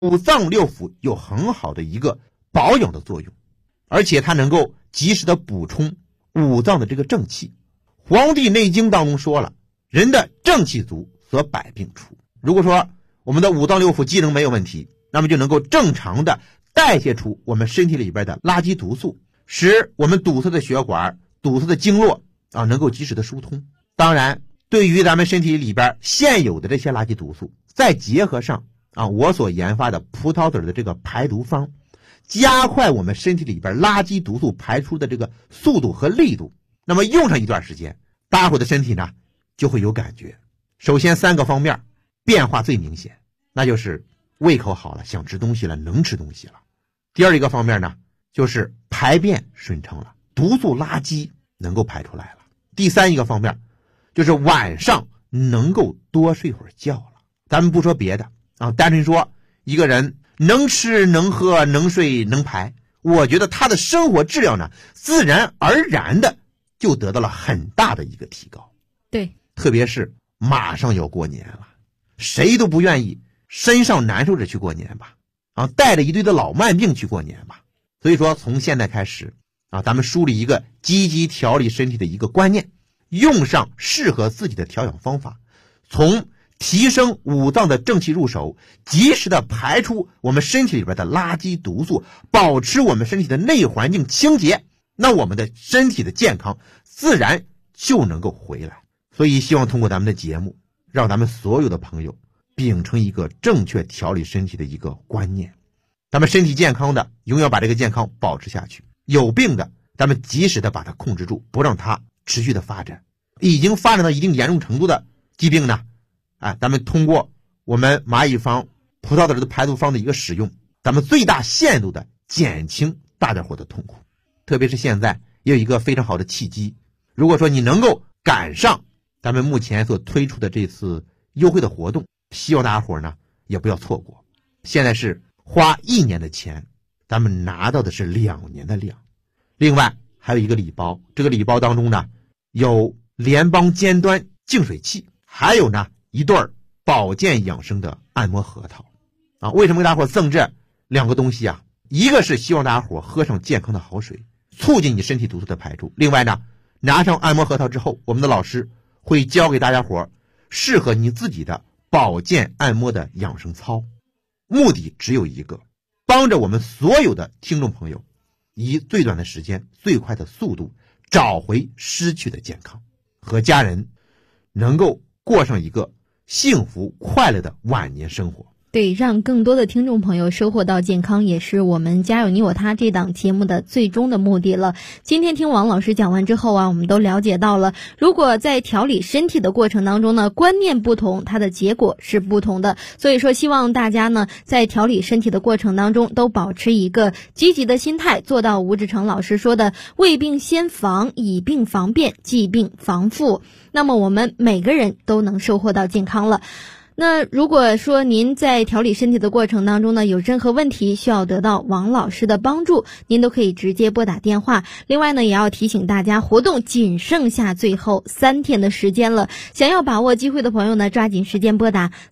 五脏六腑有很好的一个保养的作用，而且它能够及时的补充五脏的这个正气。黄帝内经当中说了，人的正气足则百病除。如果说我们的五脏六腑机能没有问题，那么就能够正常的代谢出我们身体里边的垃圾毒素，使我们堵塞的血管、堵塞的经络能够及时的疏通。当然，对于咱们身体里边现有的这些垃圾毒素，再结合上我所研发的葡萄籽的这个排毒方，加快我们身体里边垃圾毒素排出的这个速度和力度，那么用上一段时间，大伙的身体呢就会有感觉。首先3个方面变化最明显，那就是胃口好了，想吃东西了，能吃东西了。第二一个方面呢，就是排便顺畅了，毒素垃圾能够排出来了。第三一个方面就是晚上能够多睡会儿觉了。咱们不说别的单纯说一个人能吃能喝能睡能排，我觉得他的生活质量呢自然而然的就得到了很大的一个提高。 对， 特别是马上要过年了，谁都不愿意身上难受着去过年吧带着一堆的老慢病去过年吧。所以说从现在开始咱们树立一个积极调理身体的一个观念，用上适合自己的调养方法，从提升五脏的正气入手，及时的排出我们身体里边的垃圾毒素，保持我们身体的内环境清洁，那我们的身体的健康自然就能够回来。所以希望通过咱们的节目，让咱们所有的朋友秉承一个正确调理身体的一个观念，咱们身体健康的永远把这个健康保持下去，有病的咱们及时的把它控制住，不让它持续的发展。已经发展到一定严重程度的疾病呢咱们通过我们蚂蚁方葡萄籽的排毒方的一个使用，咱们最大限度的减轻大家伙的痛苦。特别是现在也有一个非常好的契机，如果说你能够赶上咱们目前所推出的这次优惠的活动，希望大家伙呢也不要错过。现在是花1年的钱，咱们拿到的是2年的量。另外还有一个礼包，这个礼包当中呢有联邦尖端净水器，还有呢一对保健养生的按摩核桃为什么给大家伙赠这2个东西一个是希望大家伙喝上健康的好水，促进你身体毒素的排出。另外呢，拿上按摩核桃之后，我们的老师会教给大家伙适合你自己的保健按摩的养生操，目的只有一个，帮着我们所有的听众朋友以最短的时间、最快的速度找回失去的健康，和家人能够过上一个幸福快乐的晚年生活。 对，让更多的听众朋友收获到健康，也是我们家有你我他这档节目的最终的目的了。今天听王老师讲完之后我们都了解到了，如果在调理身体的过程当中呢，观念不同，它的结果是不同的。所以说希望大家呢在调理身体的过程当中都保持一个积极的心态，做到吴志成老师说的未病先防，以病防变，忌病防复，那么我们每个人都能收获到健康了。那如果说您在调理身体的过程当中呢，有任何问题需要得到王老师的帮助，您都可以直接拨打电话。另外呢，也要提醒大家，活动仅剩下最后3天的时间了，想要把握机会的朋友呢，抓紧时间拨打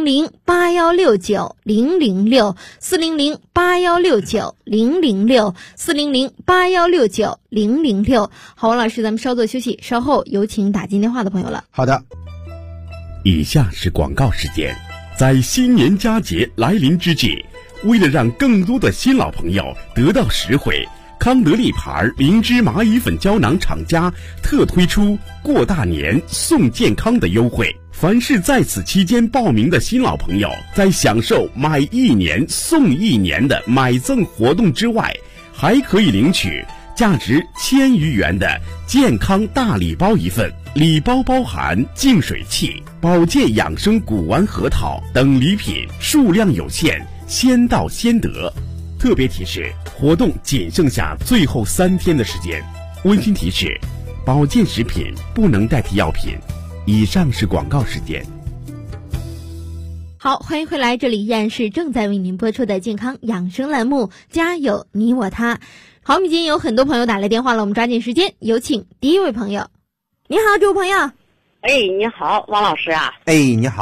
400-8169-006 400-8169-006 400-8169-006。好，王老师，咱们稍作休息，稍后有请打进电话的朋友了。 好的。 以下是广告时间。在新年佳节来临之际，为了让更多的新老朋友得到实惠，康德利牌灵芝蚂蚁粉胶囊厂家特推出过大年送健康的优惠。凡是在此期间报名的新老朋友，在享受买1年送1年的买赠活动之外，还可以领取价值1000余元的健康大礼包一份，礼包包含净水器、保健养生古丸核桃等礼品，数量有限，先到先得。特别提示，活动仅剩下最后3天的时间。温馨提示，保健食品不能代替药品。以上是广告时间。 好，欢迎回来，这里依然是正在为您播出的健康养生栏目，家有你我他。好，我们今天有很多朋友打来电话了，我们抓紧时间，有请第一位朋友。你好，这位朋友。 哎，你好，王老师啊。 哎，你好。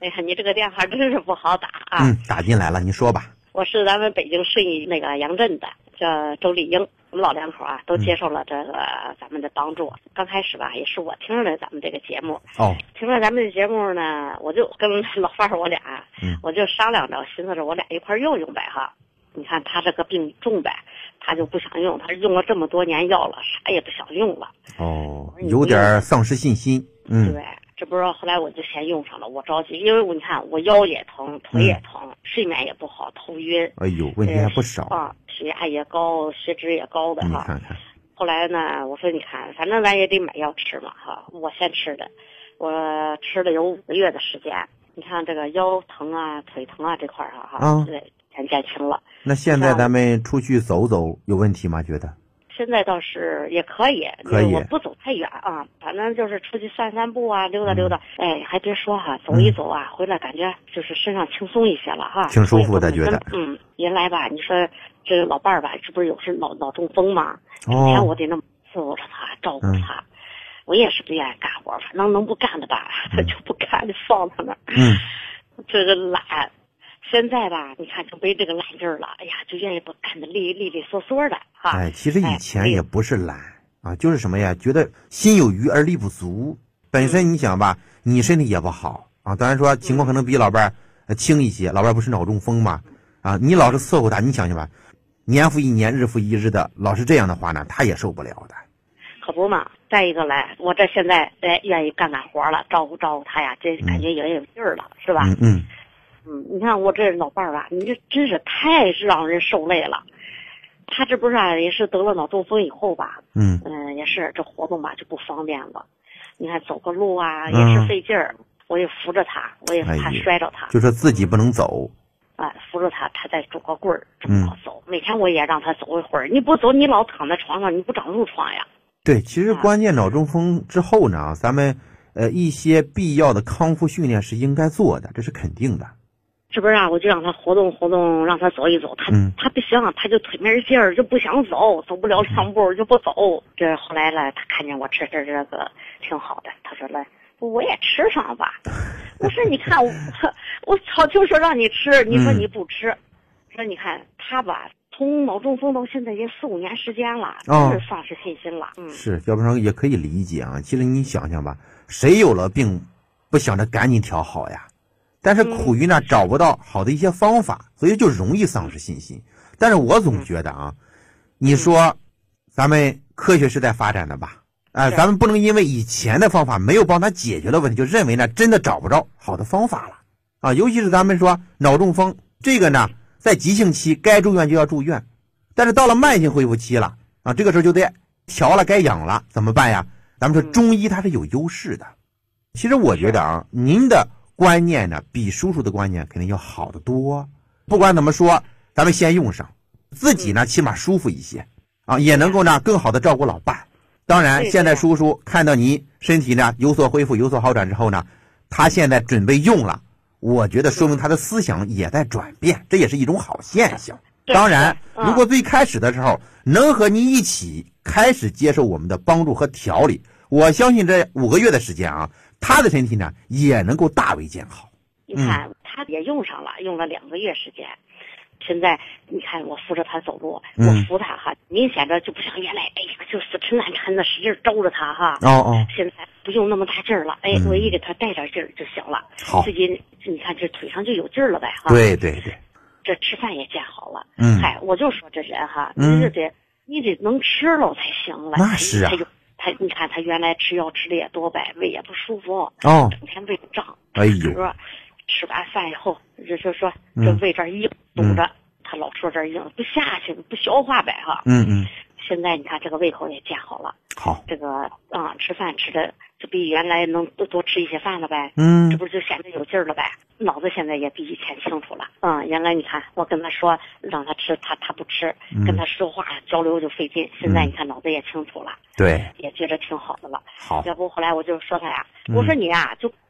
哎呀，你这个电话真是不好打啊！ 打进来了，你说吧。 我是咱们北京顺义那个杨镇的，叫周丽英。我们老两口啊，都接受了这个咱们的帮助。刚开始吧，也是我听了咱们这个节目。听了咱们的节目呢，我就跟老范儿我俩，我就商量着，寻思着我俩一块用呗哈。你看他这个病重呗，他就不想用，他用了这么多年药了，啥也不想用了。 有点丧失信心。 对。这不是后来我就先用上了，我着急，因为你看我腰也疼，腿也疼，睡眠也不好，头晕。 哎呦，问题还不少啊！血压也高，血脂也高的哈。 你看看。 后来呢，我说你看，反正咱也得买药吃嘛哈。我先吃的，我吃了有5个月的时间。你看这个腰疼啊、腿疼啊这块儿哈，对，全减轻了。 那现在咱们出去走走有问题吗？觉得？ 现在倒是也可以，我不走太远啊，反正就是出去散散步啊，溜达溜达。哎，还别说哈，走一走啊，回来感觉就是身上轻松一些了哈， 挺舒服的，觉得。 原来吧，你说这个老伴儿吧，这不是有时脑中风吗？整天我得那么伺候着他，照顾他，我也是不愿意干活，反正能不干的吧，他就不干，就放他那儿。这个懒。现在吧，你看就没这个懒劲儿了，哎呀，就愿意不干的利索索的哈。 哎，其实以前也不是懒啊，就是什么呀，觉得心有余而力不足。本身你想吧，你身体也不好啊，当然说情况可能比老伴儿轻一些，老伴儿不是脑中风嘛啊，你老是伺候他，你想想吧，年复一年，日复一日的，老是这样的话呢，他也受不了的。 可不嘛，再一个来，我这现在愿意干活了，照顾他呀，这感觉也有劲儿了，是吧？你看我这老伴儿吧，你这真是太让人受累了。他这不是也是得了脑中风以后吧，也是这活动吧就不方便了。你看走个路啊也是费劲儿，我也扶着他，我也怕摔着他。 就说自己不能走。 扶着他再拄个棍儿这么走。每天我也让他走一会儿，你不走你老躺在床上，你不长褥疮呀。 对，其实关键脑中风之后呢，咱们一些必要的康复训练是应该做的，这是肯定的。 是不是啊？我就让他活动活动，让他走一走。他不行，他就腿没劲儿，就不想走，走不了2步就不走。这后来了，他看见我吃这个挺好的，他说来，我也吃上吧。我说你看我早就说让你吃，你说你不吃。说你看他吧，从脑中风到现在也4、5年时间了，真是丧失信心了。 是，要不然也可以理解啊。其实你想想吧，谁有了病，不想着赶紧调好呀？但是苦于呢找不到好的一些方法，所以就容易丧失信心。但是我总觉得啊，你说咱们科学是在发展的吧？咱们不能因为以前的方法没有帮他解决了问题，就认为呢真的找不着好的方法了啊。尤其是咱们说脑中风这个呢，在急性期该住院就要住院，但是到了慢性恢复期了啊，这个时候就得调了，该养了，怎么办呀？咱们说中医它是有优势的。其实我觉得啊，您的观念呢比叔叔的观念肯定要好得多。不管怎么说，咱们先用上，自己呢起码舒服一些啊，也能够呢更好的照顾老伴。当然现在叔叔看到您身体呢有所恢复有所好转之后呢，他现在准备用了，我觉得说明他的思想也在转变，这也是一种好现象。当然如果最开始的时候能和您一起开始接受我们的帮助和调理，我相信这5个月的时间啊，他的身体呢也能够大为见好。 你看他也用上了，用了2个月时间。现在你看我扶着他走路，我扶他哈，明显的就不像原来，哎呀，就死沉烂沉的使劲招着他哈。现在不用那么大劲儿了，我一给他带点劲儿就行了。 好， 自己你看这腿上就有劲儿了呗哈。 对对对， 这吃饭也见好了。我就说这人哈，你得能吃了才行了。 那是啊。 你看他原来吃药吃的也多呗，胃也不舒服，整天胃胀。 哎呦。 吃完饭以后，就说这胃这儿硬，堵着，他老说这儿硬，不下去，不消化呗哈。现在你看这个胃口也见好了。 好， 这个吃饭吃的就比原来能多吃一些饭了呗。这不就显得有劲儿了呗？脑子现在也比以前清楚了。原来你看我跟他说让他吃，他不吃，跟他说话交流就费劲。现在你看脑子也清楚了， 对， 也觉得挺好的了。 好， 要不后来我就说他呀，我说你呀就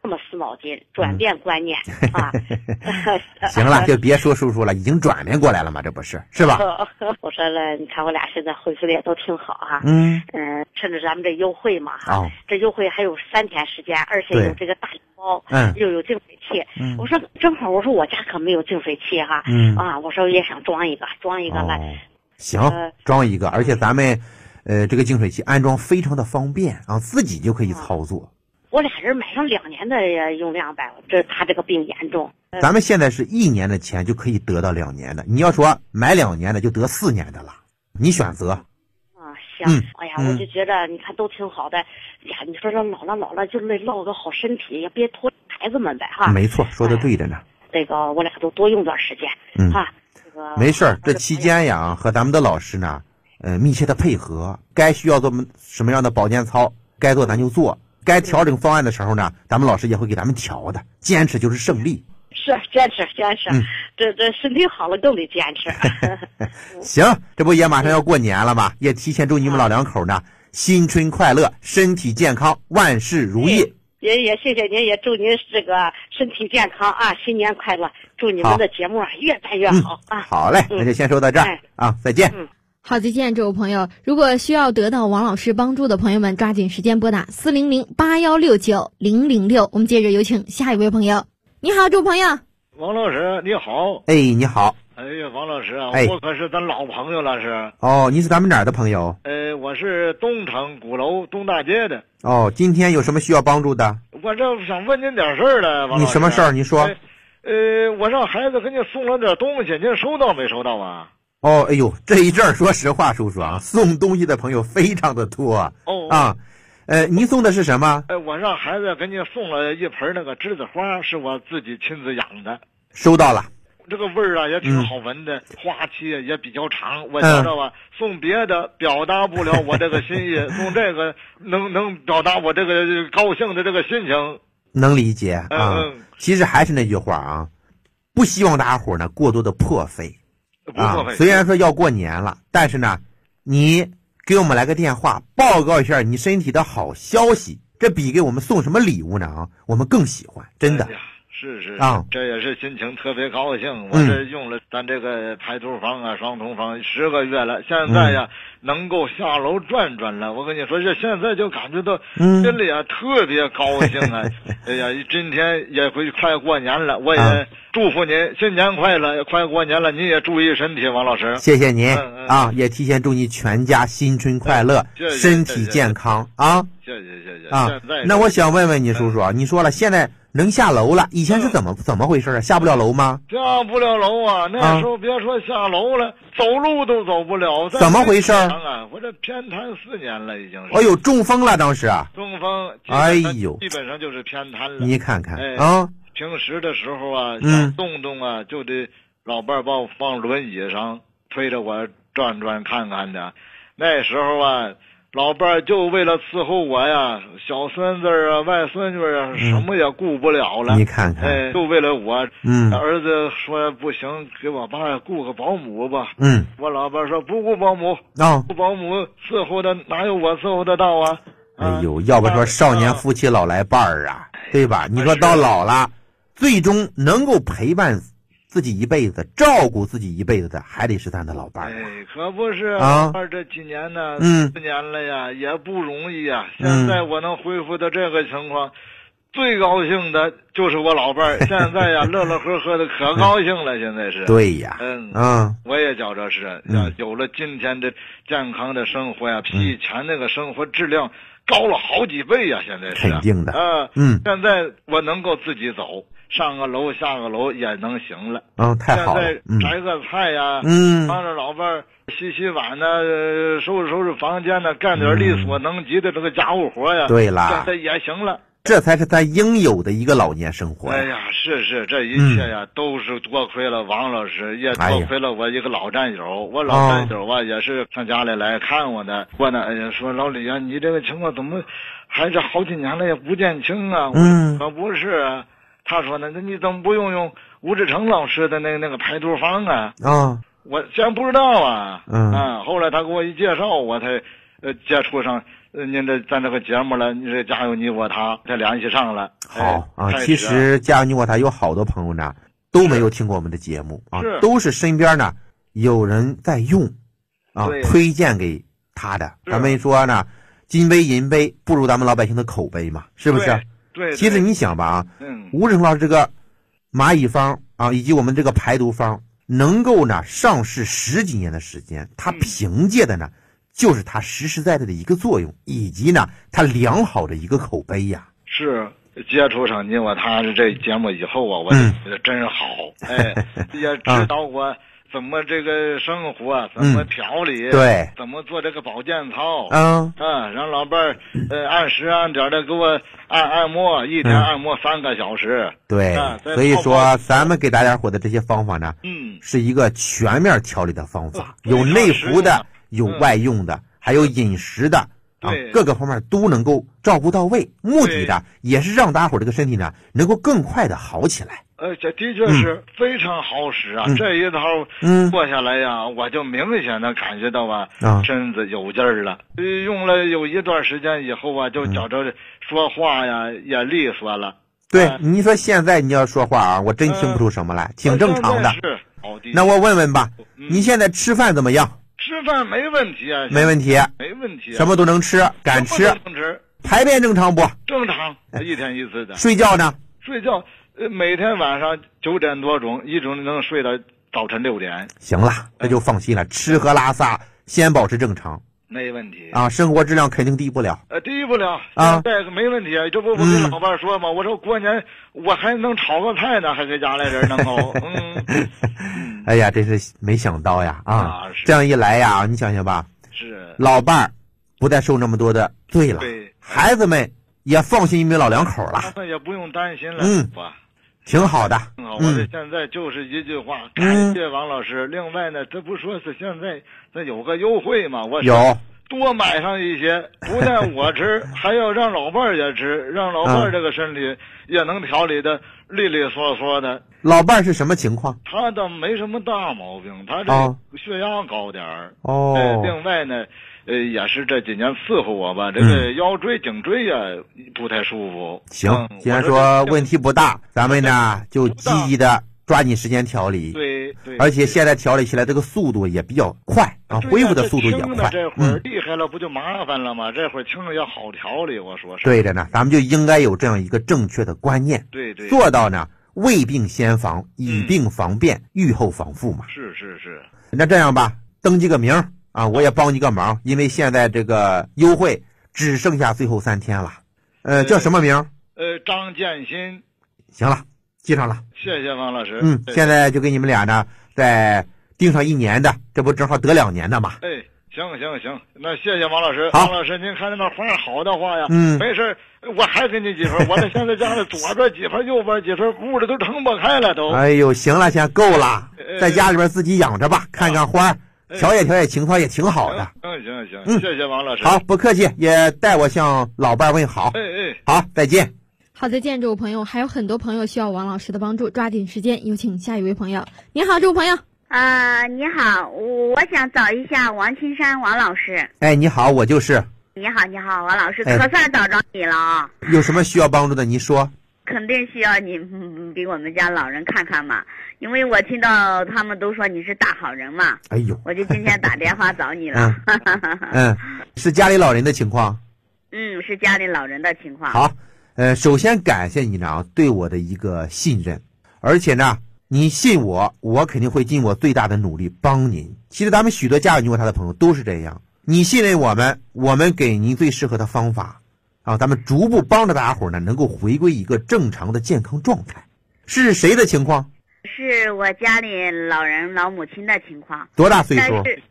这么死脑筋，转变观念啊。 行了，就别说叔叔了，已经转变过来了嘛，这不是吧？ 我说了，你看我俩现在恢复的也都挺好哈。趁着咱们这优惠嘛哈，这优惠还有3天时间，而且有这个大礼包，又有净水器。我说正好，我说我家可没有净水器哈，我说也想装一个来。 行，装一个，而且咱们这个净水器安装非常的方便啊，自己就可以操作。 我俩人买上2年的用量呗，他这个病严重。 咱们现在是1年的钱就可以得到2年的，你要说买2年的就得4年的了，你选择。 行，哎呀，我就觉得你看都挺好的。呀，你说这老了，就落个好身体，也别拖孩子们呗哈。 没错，说的对着呢。 这个我俩都多用段时间，哈。这个没事儿，这期间呀，和咱们的老师呢，密切的配合，该需要做什么样的保健操，该做咱就做。该调整方案的时候呢，咱们老师也会给咱们调的。坚持就是胜利。 是坚持，这身体好了更得坚持。 行，这不也马上要过年了吗？也提前祝你们老两口呢新春快乐，身体健康，万事如意。 也谢谢您，也祝您这个身体健康啊，新年快乐！祝你们的节目越办越好啊！ 好嘞，那就先说到这儿啊，再见。 好，再见，这位朋友。如果需要得到王老师帮助的朋友们，抓紧时间拨打400-8169-006。我们接着有请下一位朋友。你好，这位朋友。 王老师，你好。 哎，你好。 哎呀，王老师啊，我可是咱老朋友了是。 哦，你是咱们哪儿的朋友？ 我是东城鼓楼东大街的。 哦，今天有什么需要帮助的？ 我这想问您点事儿了，王老师。 你什么事儿？你说。 我让孩子给你送了点东西，您收到没收到啊？ 哦，哎呦，这一阵儿说实话，叔叔啊，送东西的朋友非常的多。您送的是什么？ 我让孩子给你送了一盆那个栀子花，是我自己亲自养的。 收到了。 这个味儿啊也挺好闻的，花期也比较长。我觉得吧，送别的表达不了我这个心意，送这个能表达我这个高兴的这个心情。 能理解啊。其实还是那句话啊，不希望大家伙呢过多的破费。虽然说要过年了，但是呢，你给我们来个电话，报告一下你身体的好消息，这比给我们送什么礼物呢我们更喜欢，真的。 是这也是心情特别高兴。我这用了咱这个排毒方啊、双通方10个月了，现在呀能够下楼转转了。我跟你说，这现在就感觉到心里啊特别高兴啊！哎呀，今天也会快过年了，我也祝福您新年快乐，快过年了，您也注意身体，王老师。 谢谢您也提前祝你全家新春快乐，身体健康啊！ 谢谢那我想问问你叔叔啊，你说了现在能下楼了，以前是怎么回事啊？下不了楼吗？ 下不了楼啊！那时候别说下楼了，走路都走不了。 怎么回事我这偏瘫4年了，已经是。 哎呦，中风了当时啊！ 中风， 哎呦， 基本上就是偏瘫了。 你看看平时的时候啊，想动动啊，就得老伴儿把我放轮椅上，推着我转转看看的。那时候啊，老伴儿就为了伺候我呀，小孙子啊、外孙女啊，什么也顾不了了。 你看看， 就为了我。儿子说不行，给我爸雇个保姆吧。我老伴儿说不雇保姆，雇保姆伺候的哪有我伺候得到啊？ 哎呦，要不说少年夫妻老来伴儿啊，对吧？你说到老了，最终能够陪伴自己一辈子、照顾自己一辈子的，还得是咱的老伴儿。 可不是啊！这几年呢，4年了呀，也不容易啊。现在我能恢复到这个情况，最高兴的就是我老伴儿。现在呀，乐乐呵呵的，可高兴了。现在是。 对呀。 我也觉着是，有了今天的健康的生活呀，比以前那个生活质量高了好几倍呀！现在是。 肯定的。 现在我能够自己走。上个楼下个楼也能行了。 太好了。 现在摘个菜呀，帮着老伴儿洗碗呢，收拾房间呢，干点力所能及的这个家务活呀。 对啦， 现在也行了。 这才是咱应有的一个老年生活。 哎呀，是，这一切呀，都是多亏了王老师，也多亏了我一个老战友。我老战友啊，也是上家里来看我的。我呢，说老李啊，你这个情况怎么还是好几年了也不见轻啊？可不是啊。他说呢，那你怎么不用吴志成老师的那个排毒方啊？我先不知道啊。后来他给我一介绍，我才接触上您咱这个节目了，你这加油你我他才联系上了。 好啊，其实加油你我他有好多朋友呢都没有听过我们的节目啊，都是身边呢有人在用啊，推荐给他的。咱们说呢，金杯银杯不如咱们老百姓的口碑嘛，是不是？ 对。 其实你想吧啊，吴志成老师这个蚂蚁方啊，以及我们这个排毒方能够呢上市10几年的时间，他凭借的呢就是他实实在在的一个作用，以及呢他良好的一个口碑呀。 是接触上你我他这节目以后啊，我就觉得真好，也知道我怎么这个生活，怎么调理， 对， 怎么做这个保健操，让老伴儿按时按点的给我按摩，一天按摩3个小时， 对，所以说咱们给大家伙的这些方法呢，是一个全面调理的方法，有内服的，有外用的，还有饮食的。各个方面都能够照顾到位，目的的也是让大家伙这个身体呢能够更快的好起来。 这的确是非常好使啊！这一套做下来呀，我就明显的感觉到身子有劲儿了。用了有一段时间以后啊，就觉着说话呀也利索了。 对，你说现在你要说话啊，我真听不出什么来，挺正常的。 是， 那我问问吧，你现在吃饭怎么样？ 吃饭没问题啊， 没问题，什么都能吃，敢吃。排便正常不？ 正常，一天一次的。 睡觉呢？ 睡觉，每天晚上9点多钟，一直能睡到早晨6点。 行了，那就放心了，吃喝拉撒先保持正常。 没问题啊，生活质量肯定低不了。 低不了啊，这个没问题。这不我跟老伴说嘛，我说过年我还能炒个菜呢，还给家里人能够。 哎呀，真是没想到呀啊！这样一来呀，你想想吧， 是老伴儿不再受那么多的罪了， 对， 孩子们也放心一名老两口了， 他们也不用担心了， 挺好的。 我这现在就是一句话，感谢王老师。另外呢，这不说是现在这有个优惠嘛，我有多买上一些，不但我吃，还要让老伴儿也吃，让老伴儿这个身体也能调理的利利索索的。 老伴儿是什么情况？ 他倒没什么大毛病，他这血压高点儿。另外呢，也是这几年伺候我吧，这个腰椎、颈椎呀不太舒服。 行，既然说问题不大，咱们呢就积极的抓紧时间调理。 对， 而且现在调理起来这个速度也比较快啊，恢复的速度也快。 这会儿厉害了不就麻烦了吗？这会儿轻了也好调理，我说是。 对的呢，咱们就应该有这样一个正确的观念， 对， 做到呢未病先防，以病防变，预后防复嘛。 是。 那这样吧，登记个名啊，我也帮你个忙，因为现在这个优惠只剩下最后3天了。叫什么名？ 张建新。 行了，记上了。 谢谢王老师。 现在就给你们俩呢再定上1年的，这不正好得2年的嘛。 行，那谢谢王老师。 好， 王老师，您看那花好的话呀，没事，我还给你几分。我这现在家里左边几分，右边几分，屋里都撑不开了都。 哎呦，行了，够了，在家里边自己养着吧，看看花，调冶情操也挺好的。 行，谢谢王老师。 好，不客气，也代我向老伴问好。好，再见。 好，再见，这位朋友。还有很多朋友需要王老师的帮助，抓紧时间，有请下一位朋友。你好，这位朋友。 你好，我想找一下王青山王老师。 你好，我就是。 你好，王老师，可算找着你了啊！ 有什么需要帮助的，你说。 肯定需要你给我们家老人看看嘛，因为我听到他们都说你是大好人嘛。 哎呦， 我就今天打电话找你了。 是家里老人的情况。 是家里老人的情况。 好，首先感谢你呢对我的一个信任，而且呢。你信我，我肯定会尽我最大的努力帮您。其实咱们许多家有你我他的朋友都是这样，你信任我们，我们给您最适合的方法啊，咱们逐步帮着大家伙呢能够回归一个正常的健康状态。是谁的情况？ 是我家里老母亲的情况。 多大岁数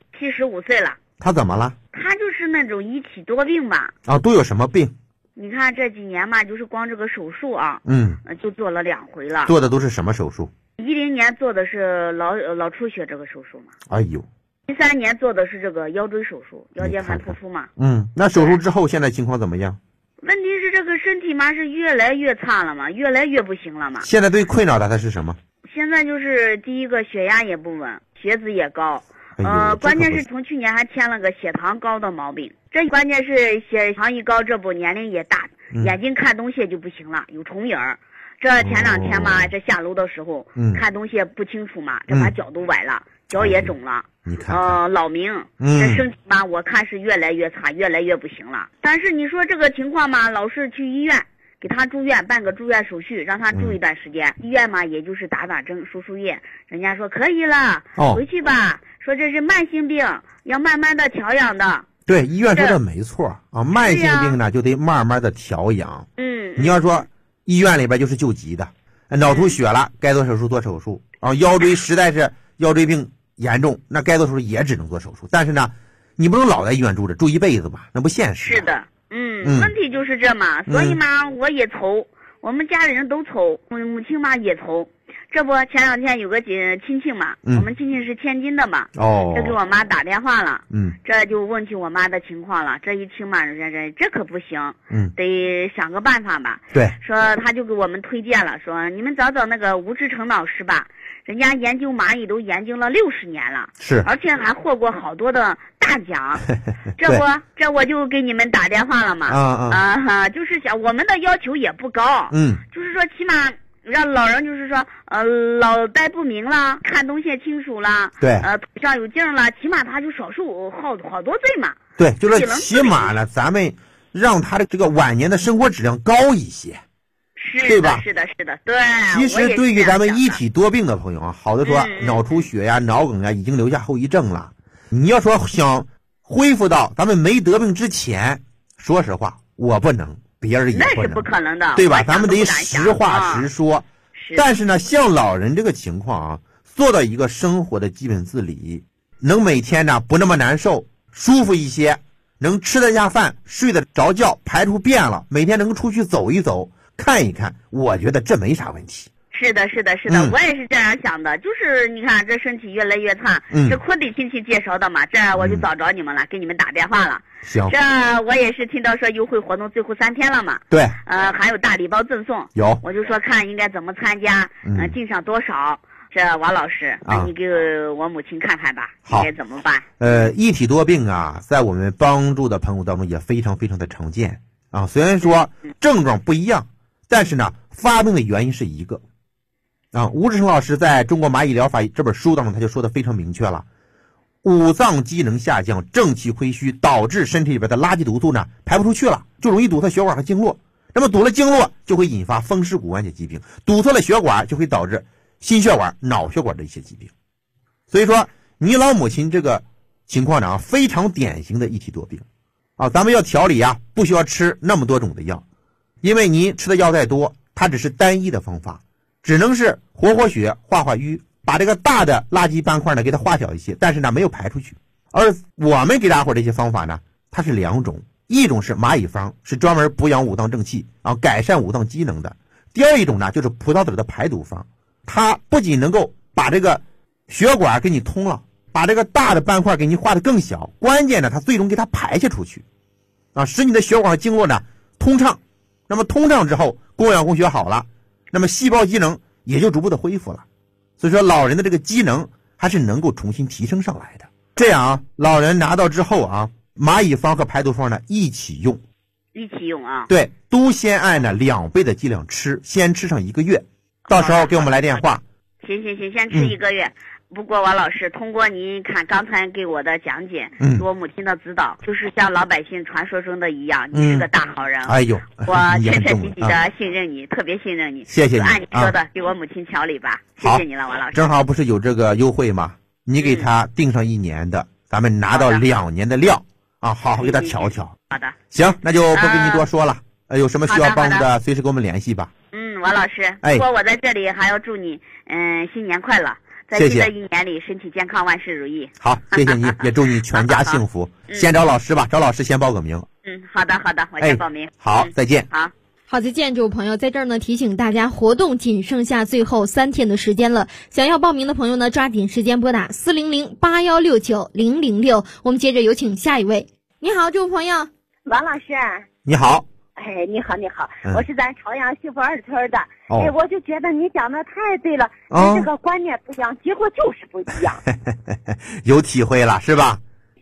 ？75岁了。 她怎么了？ 她就是那种一体多病吧。 都有什么病？ 你看这几年嘛，就是光这个手术啊，就做了2回了。 做的都是什么手术 ？10年做的是脑出血这个手术嘛。 哎呦。 13年做的是这个腰椎手术，腰间盘突出嘛。 那手术之后现在情况怎么样？ 问题是这个身体嘛是越来越差了嘛，越来越不行了嘛。 现在最困扰的是什么？ 现在就是第一个血压也不稳，血脂也高。关键是从去年还添了个血糖高的毛病。 这关键是血糖一高，这不年龄也大，眼睛看东西就不行了，有重影儿。这前2天嘛，这下楼的时候，看东西不清楚嘛，这把脚都崴了，脚也肿了。 你看， 老明，这身体嘛，我看是越来越差，越来越不行了。但是你说这个情况嘛，老是去医院给他住院，办个住院手续，让他住一段时间。医院嘛，也就是打针、输液，人家说可以了，回去吧。说这是慢性病，要慢慢的调养的。 对，医院说的没错啊，慢性病呢就得慢慢的调养。你要说医院里边就是救急的，脑出血了，该做手术做手术啊，腰椎实在是腰椎病严重，那该做手术也只能做手术。但是呢，你不能老在医院住一辈子吧，那不现实。 是的，问题就是这嘛，所以嘛，我也愁，我们家里人都愁，母亲嘛也愁。这不前2天有个亲戚嘛，我们亲戚是天津的嘛，这给我妈打电话了，这就问起我妈的情况了。这一听嘛，这可不行，得想个办法吧。 对， 说他就给我们推荐了，说你们找那个吴志成老师吧，人家研究蚂蚁都研究了60年了， 是， 而且还获过好多的大奖。这我就给你们打电话了嘛，就是想我们的要求也不高，就是说起码让老人就是说脑袋不明了，看东西清楚了， 对， 腿上有劲了，起码他就少受好多罪嘛。 对，就是起码呢，咱们让他的这个晚年的生活质量高一些，对吧？ 是的，对。 其实对于咱们一体多病的朋友啊，好的说脑出血呀、脑梗呀，已经留下后遗症了。你要说想恢复到咱们没得病之前，说实话，我不能。别人也不能， 那是不可能的， 对吧？咱们得实话实说。但是呢，像老人这个情况啊，做到一个生活的基本自理，能每天呢不那么难受，舒服一些，能吃得下饭，睡得着觉，排出便了，每天能出去走一走，看一看，我觉得这没啥问题。 是的，我也是这样想的，就是你看这身体越来越差，这坤弟亲戚介绍的嘛，这我就找着你们了，给你们打电话了。 行， 这我也是听到说优惠活动最后3天了嘛， 对， 还有大礼包赠送， 有， 我就说看应该怎么参加，进上多少。这王老师，那你给我母亲看看吧，应该怎么办？ 一体多病啊，在我们帮助的朋友当中也非常非常的常见啊。虽然说症状不一样，但是呢，发病的原因是一个。吴志成老师在中国蚂蚁疗法这本书当中，他就说的非常明确了，五脏机能下降，正气亏虚，导致身体里边的垃圾毒素呢排不出去了，就容易堵塞血管和经络。那么堵了经络，就会引发风湿骨关节疾病，堵塞了血管，就会导致心血管、脑血管的一些疾病。所以说，你老母亲这个情况呢，非常典型的一体多病啊。咱们要调理啊，不需要吃那么多种的药，因为你吃的药再多，它只是单一的方法。只能是活血化瘀，把这个大的垃圾斑块呢给它化小一些，但是呢没有排出去。而我们给大伙这些方法呢，它是2种，一种是蚂蚁方，是专门补养五脏正气啊，改善五脏机能的。第二一种呢就是葡萄籽的排毒方，它不仅能够把这个血管给你通了，把这个大的斑块给你化得更小，关键呢它最终给它排泄出去啊，使你的血管经络呢通畅。那么通畅之后，供氧供血好了，那么细胞机能也就逐步的恢复了。所以说老人的这个机能还是能够重新提升上来的。这样啊，老人拿到之后啊，蚂蚁方和排毒方呢一起用啊。对，都先按呢2倍的剂量吃，先吃上1个月，到时候给我们来电话。 行，先吃1个月。不过王老师，通过您看刚才给我的讲解，给我母亲的指导，就是像老百姓传说中的一样，你是个大好人。 哎呦， 我彻彻底底的信任你，特别信任你。 谢谢你， 按你说的给我母亲调理吧。谢谢你了，王老师。 正好不是有这个优惠吗？你给他定上1年的，咱们拿到2年的料啊，好好给他调调。 好的。 行，那就不跟你多说了。有什么需要帮助的，随时跟我们联系吧。 王老师，不过我在这里还要祝你，新年快乐。在新的1年里，身体健康，万事如意。 好，谢谢你，也祝你全家幸福。先找老师吧，找老师先报个名。 好的，我先报名。 好，再见。 好，再见，诸位朋友，在这儿呢提醒大家，活动仅剩下最后3天的时间了。想要报名的朋友呢，抓紧时间拨打400-8169-006。我们接着有请下一位。你好，诸位朋友。 王老师。 你好。 你好，我是咱朝阳幸福2村的。我就觉得你讲的太对了，你这个观念不一样，结果就是不一样。 有体会了是吧？ 可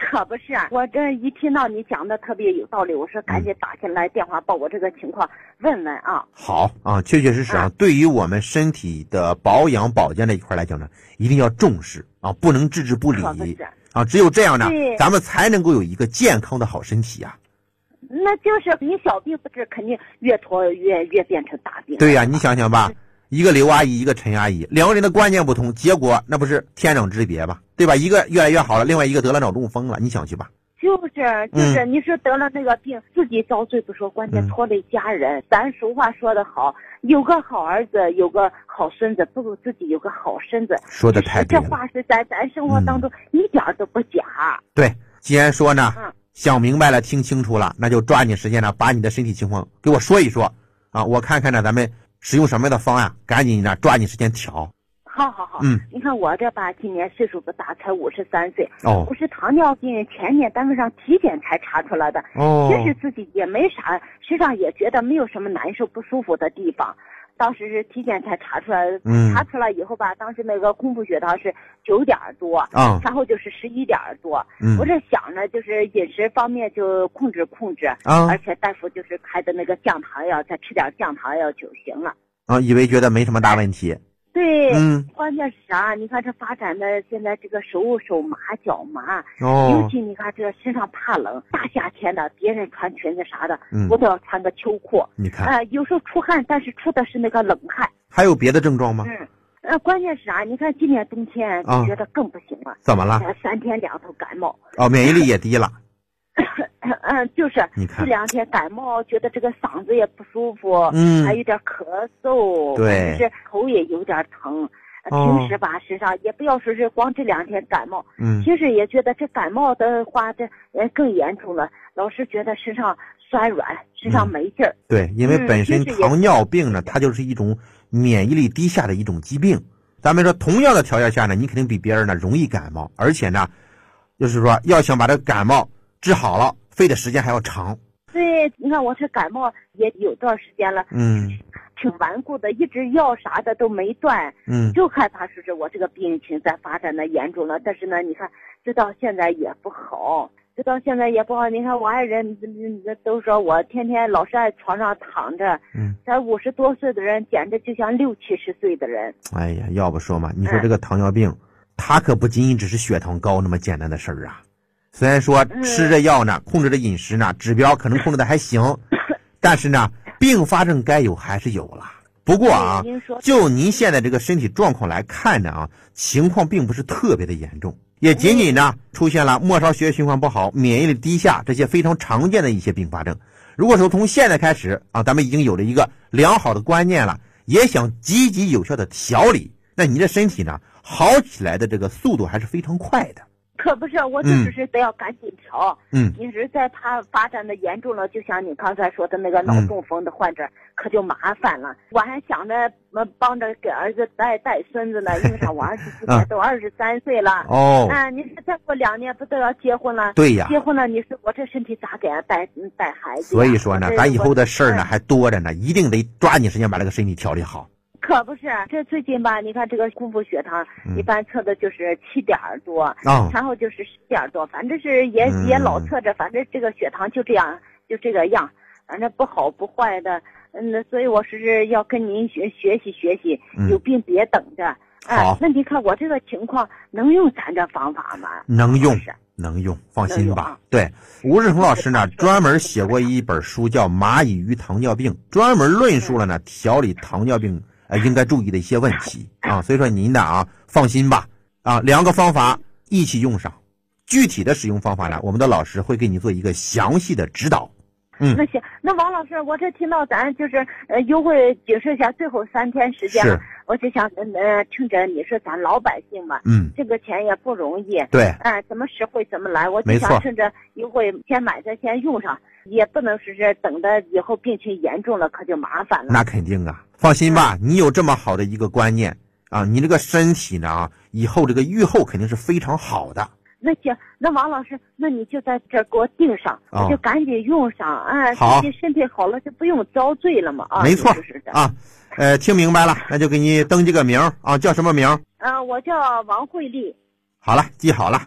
可不是，我这一听到你讲的特别有道理，我说赶紧打进来电话报我这个情况问问啊。 好啊，确确实实啊，对于我们身体的保养保健这一块来讲呢，一定要重视啊，不能置之不理啊，只有这样呢，咱们才能够有一个健康的好身体啊。 那就是你小病不治，肯定越拖越变成大病。 对呀，你想想吧，一个刘阿姨，一个陈阿姨，两个人的观念不同，结果那不是天壤之别吧？对吧？一个越来越好了，另外一个得了脑中风了，你想去吧？ 就是你说得了那个病，自己遭罪不说，关键拖累家人。咱俗话说得好，有个好儿子，有个好孙子，不如自己有个好身子。 说的太对了， 这话是在咱生活当中一点都不假。 对，既然说呢，想明白了，听清楚了，那就抓紧时间呢，把你的身体情况给我说一说啊，我看看呢，咱们使用什么样的方案，赶紧呢抓紧时间调。 好，你看我这吧，今年岁数不大，才53岁。我是糖尿病，前年单位上体检才查出来的。其实自己也没啥，实际上也觉得没有什么难受不舒服的地方。当时是体检才查出来，查出来以后吧，当时那个空腹血糖是9点多，然后就是11点多。我这想着就是饮食方面就控制，而且大夫就是开的那个降糖药，再吃点降糖药就行了。 以为觉得没什么大问题。 对，关键是啥？你看这发展的现在这个手麻脚麻，尤其你看这身上怕冷，大夏天的别人穿裙子啥的，我都要穿个秋裤。 你看， 有时候出汗，但是出的是那个冷汗。 还有别的症状吗？ 关键是啥？你看今年冬天就觉得更不行了。 怎么了 ？3天2头感冒。 免疫力也低了。 就是这2天感冒，觉得这个嗓子也不舒服，还有点咳嗽， 对， 是头也有点疼。平时吧，身上也不要说是光这2天感冒，平时也觉得这感冒的话，这更严重了，老是觉得身上酸软，身上没劲儿。 对，因为本身糖尿病呢，它就是一种免疫力低下的一种疾病。咱们说同样的条件下呢，你肯定比别人呢容易感冒，而且呢，就是说要想把这感冒治好了，费的时间还要长。 对，你看我这感冒也有段时间了，挺顽固的，一直药啥的都没断，就害怕说是我这个病情在发展的严重了。但是呢，你看直到现在也不好，你看我爱人都说我天天老是在床上躺着，才50多岁的人，简直就像60、70岁的人。 哎呀，要不说嘛，你说这个糖尿病，它可不仅仅只是血糖高那么简单的事儿啊。虽然说吃着药呢，控制着饮食呢，指标可能控制的还行，但是呢，并发症该有还是有了。不过啊，就您现在这个身体状况来看呢情况并不是特别的严重，也仅仅呢出现了末梢血液循环不好、免疫力低下这些非常常见的一些并发症。如果说从现在开始咱们已经有了一个良好的观念了，也想积极有效的调理，那你的身体呢好起来的这个速度还是非常快的。 可不是，我就是得要赶紧调。你是在它发展的严重了，就像你刚才说的那个脑中风的患者，可就麻烦了。我还想着帮着给儿子带孙子呢，因为上我儿子今年都23岁了。你说再过2年不都要结婚了？ 对呀， 结婚了，你说我这身体咋给他带孩子？ 所以说呢，咱以后的事儿呢还多着呢，一定得抓紧时间把这个身体调理好。 可不是，这最近吧，你看这个空腹血糖，一般测的就是7点多，然后就是10点多，反正是也老测着，反正这个血糖就这样，反正不好不坏的，所以我是要跟您学习，有病别等着。 好， 那你看我这个情况能用咱这方法吗？ 能用，放心吧。对，吴志恒老师呢专门写过一本书叫《蚂蚁与糖尿病》，专门论述了呢调理糖尿病应该注意的一些问题所以说您呢放心吧2个方法一起用上，具体的使用方法呢，我们的老师会给你做一个详细的指导。 那行，那王老师，我这听到咱就是优惠解释一下最后3天时间了，我就想趁着你说咱老百姓嘛，这个钱也不容易， 对， 怎么实惠怎么来，我就想趁着优惠先买着先用上，也不能是等着以后病情严重了可就麻烦了。 那肯定放心吧，你有这么好的一个观念你这个身体呢以后这个预后肯定是非常好的。 那行，那王老师，那你就在这给我定上，我就赶紧用上好， 自己身体好了就不用遭罪了嘛没错就是听明白了，那就给你登记个名叫什么名？ 我叫王慧丽。 好了，记好了。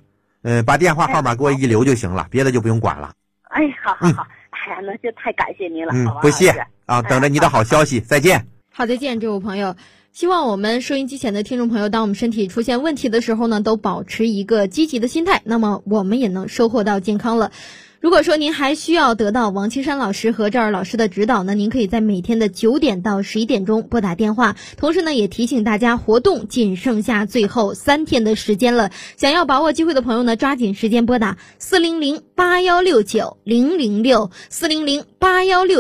把电话号码给我一留就行了，别的就不用管了。 哎，好。哎呀，那就太感谢您了，好吧？ 不谢啊，等着你的好消息，再见。 好，再见，这位朋友。希望我们收音机前的听众朋友，当我们身体出现问题的时候呢，都保持一个积极的心态，那么我们也能收获到健康了。如果说您还需要得到王青山老师和赵二老师的指导呢，您可以在每天的9点到11点钟拨打电话。同时呢，也提醒大家，活动仅剩下最后3天的时间了，想要把握机会的朋友呢，抓紧时间拨打400-8169-006 400-8169